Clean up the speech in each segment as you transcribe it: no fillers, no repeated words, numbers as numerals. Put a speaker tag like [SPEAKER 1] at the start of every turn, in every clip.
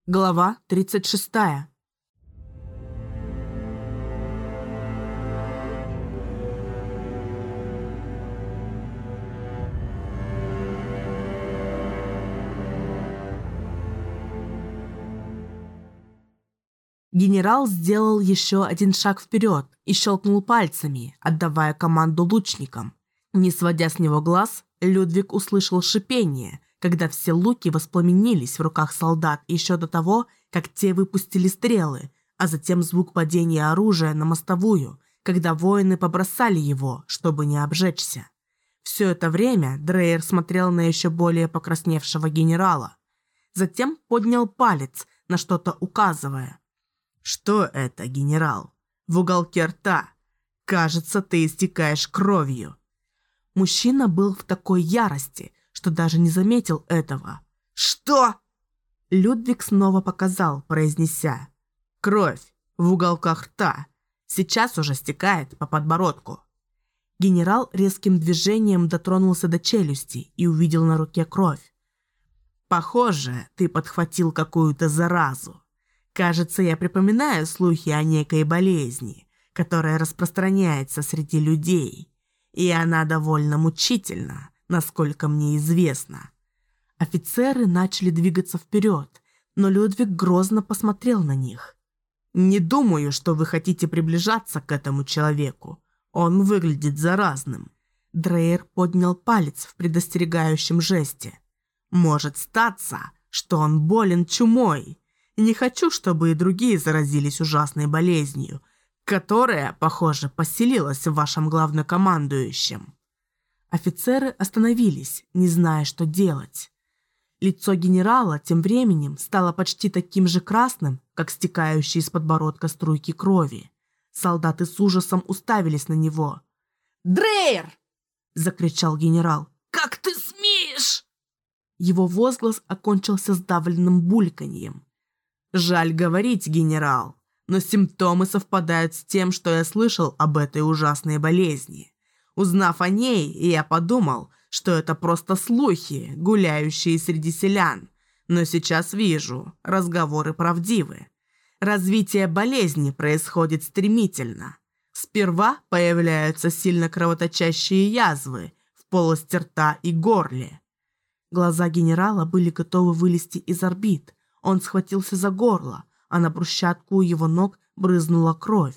[SPEAKER 1] Глава 36. Генерал сделал еще один шаг вперед и щелкнул пальцами, отдавая команду лучникам. Не сводя с него глаз, Людвиг услышал шипение, когда все луки воспламенились в руках солдат еще до того, как те выпустили стрелы, а затем звук падения оружия на мостовую, когда воины побросали его, чтобы не обжечься. Все это время Дрейер смотрел на еще более покрасневшего генерала. Затем поднял палец, на что-то указывая. «Что это, генерал? В уголке рта. Кажется, ты истекаешь кровью». Мужчина был в такой ярости, что даже не заметил этого. «Что?» Людвиг снова показал, произнеся. «Кровь в уголках рта. Сейчас уже стекает по подбородку». Генерал резким движением дотронулся до челюсти и увидел на руке кровь. «Похоже, ты подхватил какую-то заразу. Кажется, я припоминаю слухи о некой болезни, которая распространяется среди людей, и она довольно мучительна, насколько мне известно». Офицеры начали двигаться вперед, но Людвиг грозно посмотрел на них. «Не думаю, что вы хотите приближаться к этому человеку. Он выглядит заразным». Дрейер поднял палец в предостерегающем жесте. «Может статься, что он болен чумой. Не хочу, чтобы и другие заразились ужасной болезнью, которая, похоже, поселилась в вашем главнокомандующем». Офицеры остановились, не зная, что делать. Лицо генерала тем временем стало почти таким же красным, как стекающие из подбородка струйки крови. Солдаты с ужасом уставились на него. «Дрейер!» – закричал генерал. «Как ты смеешь?» Его возглас окончился сдавленным бульканьем. «Жаль говорить, генерал, но симптомы совпадают с тем, что я слышал об этой ужасной болезни. Узнав о ней, я подумал, что это просто слухи, гуляющие среди селян. Но сейчас вижу, разговоры правдивы. Развитие болезни происходит стремительно. Сперва появляются сильно кровоточащие язвы в полости рта и горле». Глаза генерала были готовы вылезти из орбит. Он схватился за горло, а на брусчатку у его ног брызнула кровь.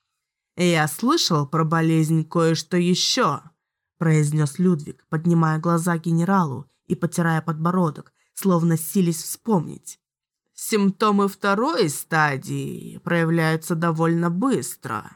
[SPEAKER 1] «Я слышал про болезнь кое-что еще», – произнес Людвиг, поднимая глаза генералу и потирая подбородок, словно силясь вспомнить. «Симптомы второй стадии проявляются довольно быстро».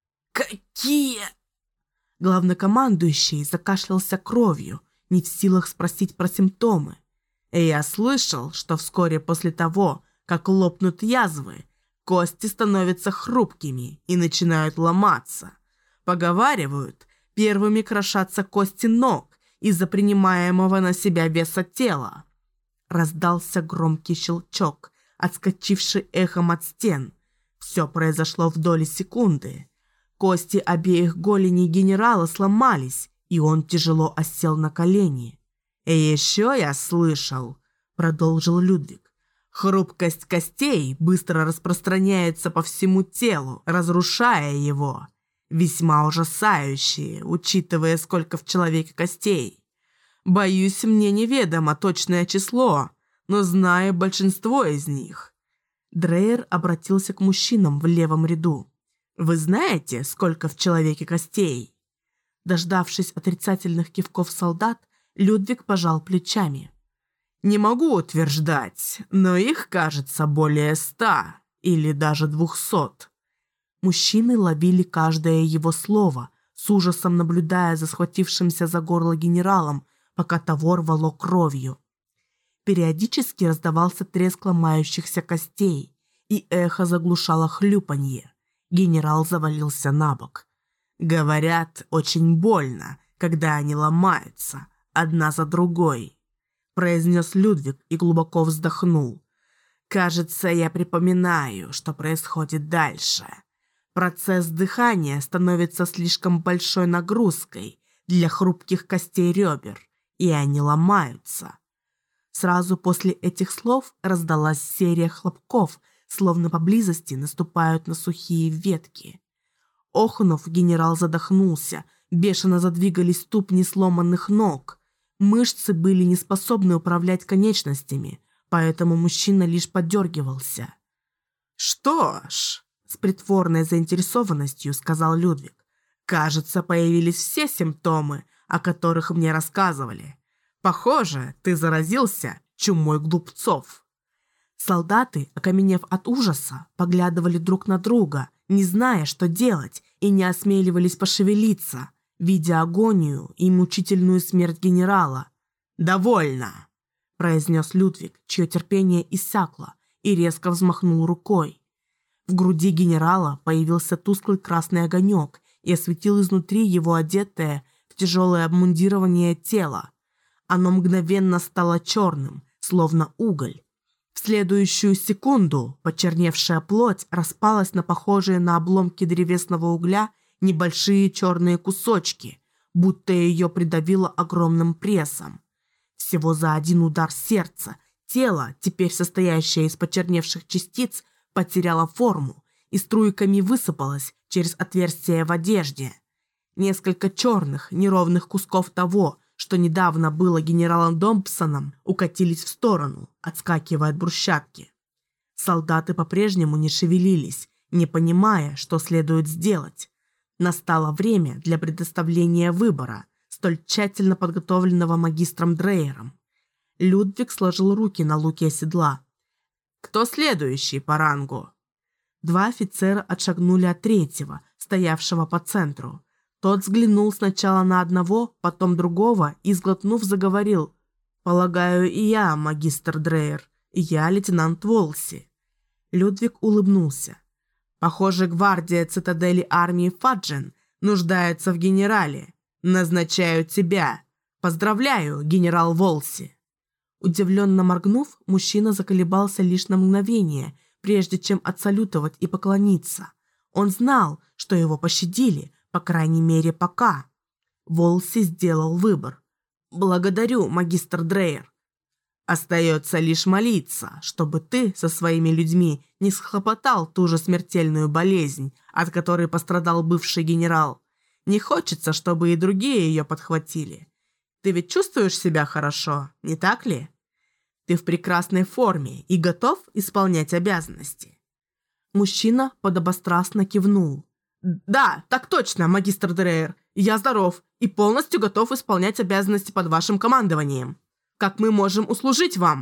[SPEAKER 1] «Какие?» Главнокомандующий закашлялся кровью, не в силах спросить про симптомы. «Я слышал, что вскоре после того, как лопнут язвы, кости становятся хрупкими и начинают ломаться. Поговаривают, первыми крошатся кости ног из-за принимаемого на себя веса тела». Раздался громкий щелчок, отскочивший эхом от стен. Все произошло в доли секунды. Кости обеих голеней генерала сломались, и он тяжело осел на колени. «И еще я слышал», — продолжил Людвиг, «хрупкость костей быстро распространяется по всему телу, разрушая его. Весьма ужасающие, учитывая, сколько в человеке костей. Боюсь, мне неведомо точное число, но знаю большинство из них». Дрейер обратился к мужчинам в левом ряду. «Вы знаете, сколько в человеке костей?» Дождавшись отрицательных кивков солдат, Людвиг пожал плечами. «Не могу утверждать, но их, кажется, более 100 или даже 200. Мужчины ловили каждое его слово, с ужасом наблюдая за схватившимся за горло генералом, пока того рвало кровью. Периодически раздавался треск ломающихся костей, и эхо заглушало хлюпанье. Генерал завалился на бок. «Говорят, очень больно, когда они ломаются, одна за другой», – произнес Людвиг и глубоко вздохнул. «Кажется, я припоминаю, что происходит дальше. Процесс дыхания становится слишком большой нагрузкой для хрупких костей ребер, и они ломаются. Сразу после этих слов раздалась серия хлопков, словно поблизости наступают на сухие ветки. Охнув, генерал задохнулся, бешено задвигались ступни сломанных ног. Мышцы были не способны управлять конечностями, поэтому мужчина лишь подергивался. «Что ж», — с притворной заинтересованностью сказал Людвиг, «кажется, появились все симптомы, о которых мне рассказывали. Похоже, ты заразился чумой глупцов». Солдаты, окаменев от ужаса, поглядывали друг на друга, не зная, что делать, и не осмеливались пошевелиться, видя агонию и мучительную смерть генерала. «Довольно», – произнес Людвиг, чье терпение иссякло, и резко взмахнул рукой. В груди генерала появился тусклый красный огонек и осветил изнутри его одетое в тяжелое обмундирование тело. Оно мгновенно стало черным, словно уголь. В следующую секунду почерневшая плоть распалась на похожие на обломки древесного угля небольшие черные кусочки, будто ее придавило огромным прессом. Всего за один удар сердца тело, теперь состоящее из почерневших частиц, потеряло форму и струйками высыпалось через отверстие в одежде. Несколько черных, неровных кусков того, что недавно было генералом Домпсоном, укатились в сторону, отскакивая от брусчатки. Солдаты по-прежнему не шевелились, не понимая, что следует сделать. Настало время для предоставления выбора, столь тщательно подготовленного магистром Дрейером. Людвиг сложил руки на луке седла. «Кто следующий по рангу?» Два офицера отшагнули от третьего, стоявшего по центру. Тот взглянул сначала на одного, потом другого и, сглотнув, заговорил. «Полагаю, и я, магистр Дрейер, и я лейтенант Волси». Людвиг улыбнулся. «Похоже, гвардия цитадели армии Фаджен нуждается в генерале. Назначаю тебя. Поздравляю, генерал Волси». Удивленно моргнув, мужчина заколебался лишь на мгновение, прежде чем отсалютовать и поклониться. Он знал, что его пощадили, по крайней мере, пока. Волси сделал выбор. «Благодарю, магистр Дрейер. Остается лишь молиться, чтобы ты со своими людьми не схлопотал ту же смертельную болезнь, от которой пострадал бывший генерал. Не хочется, чтобы и другие ее подхватили. Ты ведь чувствуешь себя хорошо, не так ли? Ты в прекрасной форме и готов исполнять обязанности». Мужчина подобострастно кивнул. «Да, так точно, магистр Дрейер. Я здоров и полностью готов исполнять обязанности под вашим командованием. Как мы можем услужить вам?»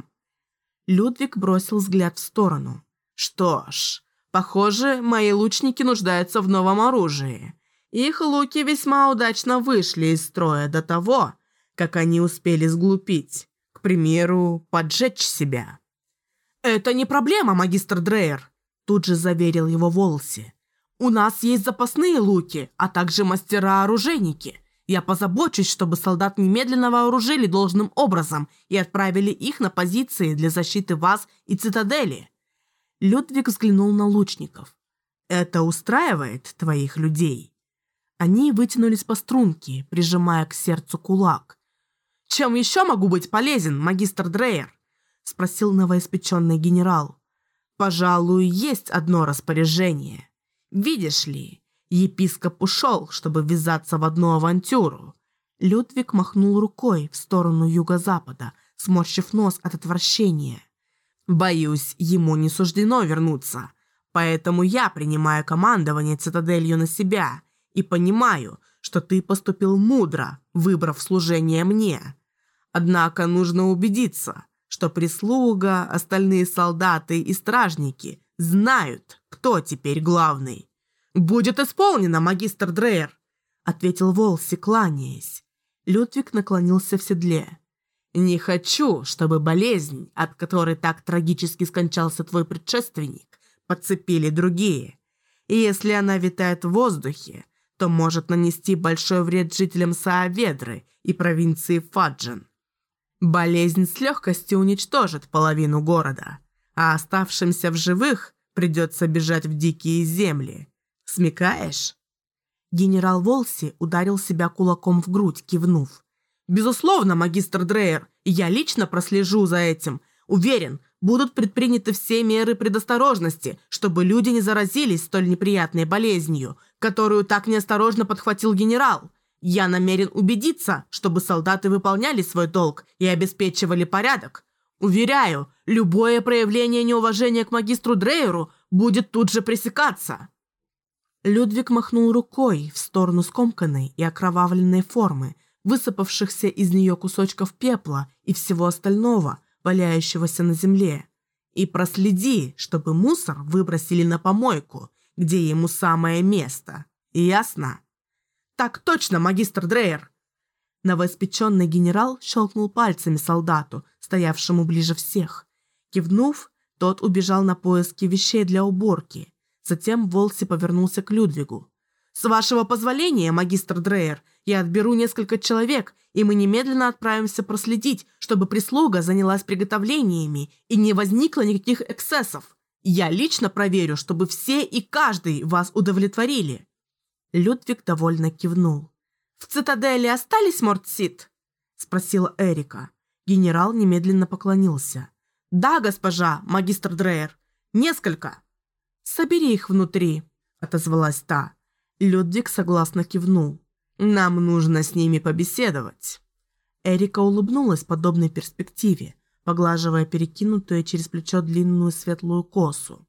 [SPEAKER 1] Людвиг бросил взгляд в сторону. «Что ж, похоже, мои лучники нуждаются в новом оружии. Их луки весьма удачно вышли из строя до того, как они успели сглупить. К примеру, поджечь себя». «Это не проблема, магистр Дрейер», тут же заверил его Волси. «У нас есть запасные луки, а также мастера-оружейники. Я позабочусь, чтобы солдат немедленно вооружили должным образом и отправили их на позиции для защиты вас и цитадели». Людвиг взглянул на лучников. «Это устраивает твоих людей?» Они вытянулись по струнке, прижимая к сердцу кулак. «Чем еще могу быть полезен, магистр Дрейер?» – спросил новоиспеченный генерал. «Пожалуй, есть одно распоряжение. Видишь ли, епископ ушел, чтобы ввязаться в одну авантюру». Людвиг махнул рукой в сторону юго-запада, сморщив нос от отвращения. «Боюсь, ему не суждено вернуться, поэтому я принимаю командование цитаделью на себя и понимаю, что ты поступил мудро, выбрав служение мне. Однако нужно убедиться, что прислуга, остальные солдаты и стражники знают, кто теперь главный». «Будет исполнено, магистр Дрейер», — ответил Волси, кланяясь. Людвиг наклонился в седле. «Не хочу, чтобы болезнь, от которой так трагически скончался твой предшественник, подцепили другие. И если она витает в воздухе, то может нанести большой вред жителям Сааведры и провинции Фаджен. Болезнь с легкостью уничтожит половину города, а оставшимся в живых придется бежать в дикие земли. Смекаешь?» Генерал Волси ударил себя кулаком в грудь, кивнув. «Безусловно, магистр Дрейер, Я лично прослежу за этим. Уверен, будут предприняты все меры предосторожности, чтобы люди не заразились столь неприятной болезнью, которую так неосторожно подхватил генерал. Я намерен убедиться, чтобы солдаты выполняли свой долг и обеспечивали порядок. Уверяю, любое проявление неуважения к магистру Дрейеру будет тут же пресекаться». Людвиг махнул рукой в сторону скомканной и окровавленной формы, высыпавшихся из нее кусочков пепла и всего остального, валяющегося на земле. «И проследи, чтобы мусор выбросили на помойку, где ему самое место. Ясно?» «Так точно, магистр Дрейер!» Новоиспеченный генерал щелкнул пальцами солдату, стоявшему ближе всех. Кивнув, тот убежал на поиски вещей для уборки. Затем Волси повернулся к Людвигу. «С вашего позволения, магистр Дрейер, я отберу несколько человек, и мы немедленно отправимся проследить, чтобы прислуга занялась приготовлениями и не возникло никаких эксцессов. Я лично проверю, чтобы все и каждый вас удовлетворили». Людвиг довольно кивнул. «В цитадели остались Мортсит?» – спросила Эрика. Генерал немедленно поклонился. «Да, госпожа, магистр Дрейер. Несколько». «Собери их внутри», – отозвалась та. Людвиг согласно кивнул. «Нам нужно с ними побеседовать». Эрика улыбнулась подобной перспективе, поглаживая перекинутую через плечо длинную светлую косу.